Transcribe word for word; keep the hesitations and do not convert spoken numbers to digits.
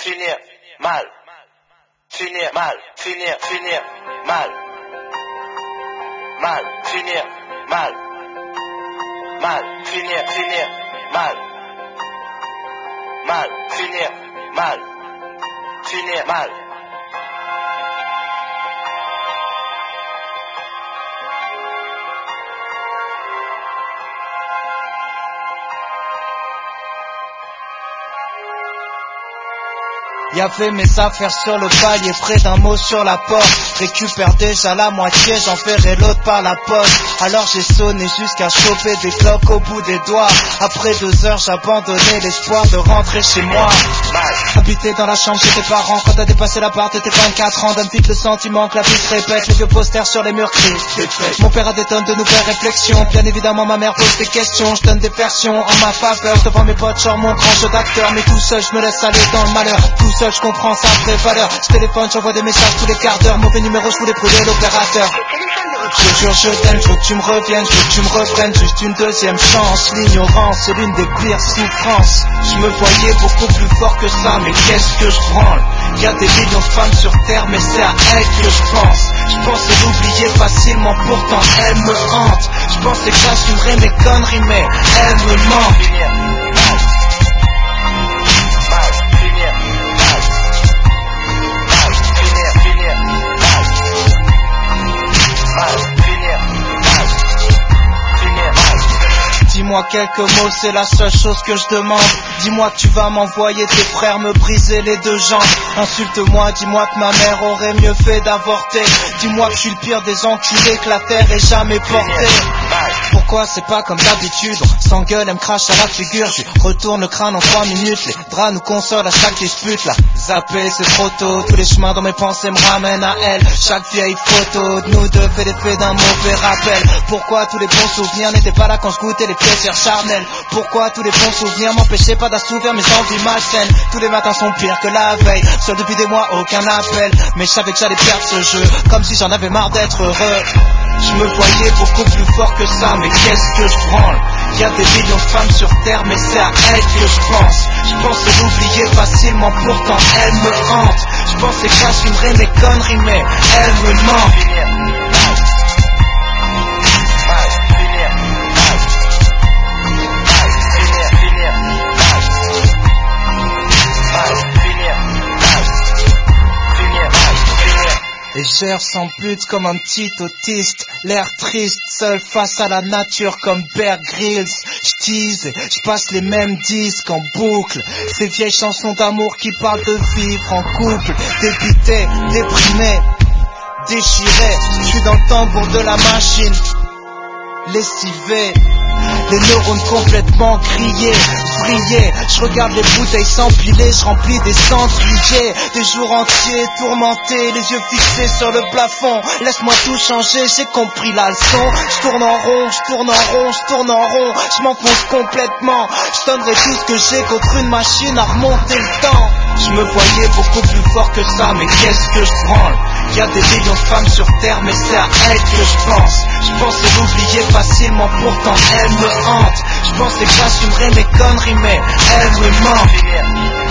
finir mal, finir mal, finir, finir mal, mal, finir mal, mal, finir, finir mal, mal, finir mal, finir mal. Y'avait mes affaires sur le palier, près d'un mot sur la porte. Récupère déjà la moitié, j'en ferai l'autre par la poste. Alors j'ai sonné jusqu'à choper des cloques au bout des doigts. Après deux heures j'abandonnais l'espoir de rentrer chez moi. Habiter dans la chambre chez tes parents, quand t'as dépassé la barre de tes vingt-quatre ans. Donne vite le sentiment que la vie se répète, les vieux posters sur les murs crient. Mon père a des tonnes de nouvelles réflexions. Bien évidemment ma mère pose des questions, je donne des versions en ma faveur. Devant mes potes genre mon grand jeu d'acteur, mais tout seul je me laisse aller dans le malheur. Tout seul je comprends sa vraie valeur. Je téléphone, j'envoie des messages tous les quarts d'heure. Mauvais numéro, je voulais brûler l'opérateur. Je jure, je t'aime, je veux que tu me reviennes, je veux que tu me reprennes juste une deuxième chance. L'ignorance, c'est l'une des pires souffrances. Je me voyais beaucoup plus fort que ça, mais qu'est-ce que je branle? Y'a des millions de femmes sur terre, mais c'est à elle que je pense. Je pensais l'oublier facilement, pourtant elle me hante. Je pensais que j'assumerais mes conneries, mais elle me ment. Dis-moi quelques mots, c'est la seule chose que je demande. Dis-moi que tu vas m'envoyer tes frères me briser les deux jambes. Insulte-moi, dis-moi que ma mère aurait mieux fait d'avorter. Dis-moi que je suis le pire des enculés que la terre ait jamais porté. Pourquoi c'est pas comme d'habitude? On s'engueule, elle me crache à la figure. Je retourne le crâne en trois minutes. Les draps nous consolent à chaque dispute. Là, zapper c'est trop tôt. Tous les chemins dans mes pensées me ramènent à elle. Chaque vieille photo de nous deux fait l'effet d'un mauvais rappel. Pourquoi tous les bons souvenirs n'étaient pas là quand je goûtais les plaisirs charnels? Pourquoi tous les bons souvenirs m'empêchaient pas d'assouvir mes envies malsaines? Tous les matins sont pires que la veille. Seul depuis des mois, aucun appel. Mais je savais que j'allais perdre ce jeu, comme si j'en avais marre d'être heureux. Je me voyais beaucoup plus fort que ça, mais qu'est-ce que je branle? Y'a des millions de femmes sur terre, mais c'est à elle que je pense. Je pensais l'oublier facilement, pourtant elle me hante. Je pensais que j'assumerais mes conneries, mais elle me ment. Et j'erre sans but comme un petit autiste, l'air triste, seul face à la nature comme Bear Grylls. J'tease et j'passe les mêmes disques en boucle, ces vieilles chansons d'amour qui parlent de vivre en couple. Débité, déprimé, déchiré, j'suis dans le tambour de la machine, lessivé. Les neurones complètement grillés, vrillés. Je regarde les bouteilles s'empiler, je remplis des cendriers. Des jours entiers tourmentés, les yeux fixés sur le plafond. Laisse-moi tout changer, j'ai compris la leçon. Je tourne en rond, je tourne en rond, je tourne en rond. Je m'enfonce complètement. Je donnerai tout ce que j'ai contre une machine à remonter le temps. Je me voyais beaucoup plus fort que ça, mais qu'est-ce que je branle? Y'a des millions de femmes sur terre, mais c'est à elle que je pense. Je pensais l'oublier facilement, pourtant elle me hante. Je pensais que j'assumerais mes conneries, mais elle me ment.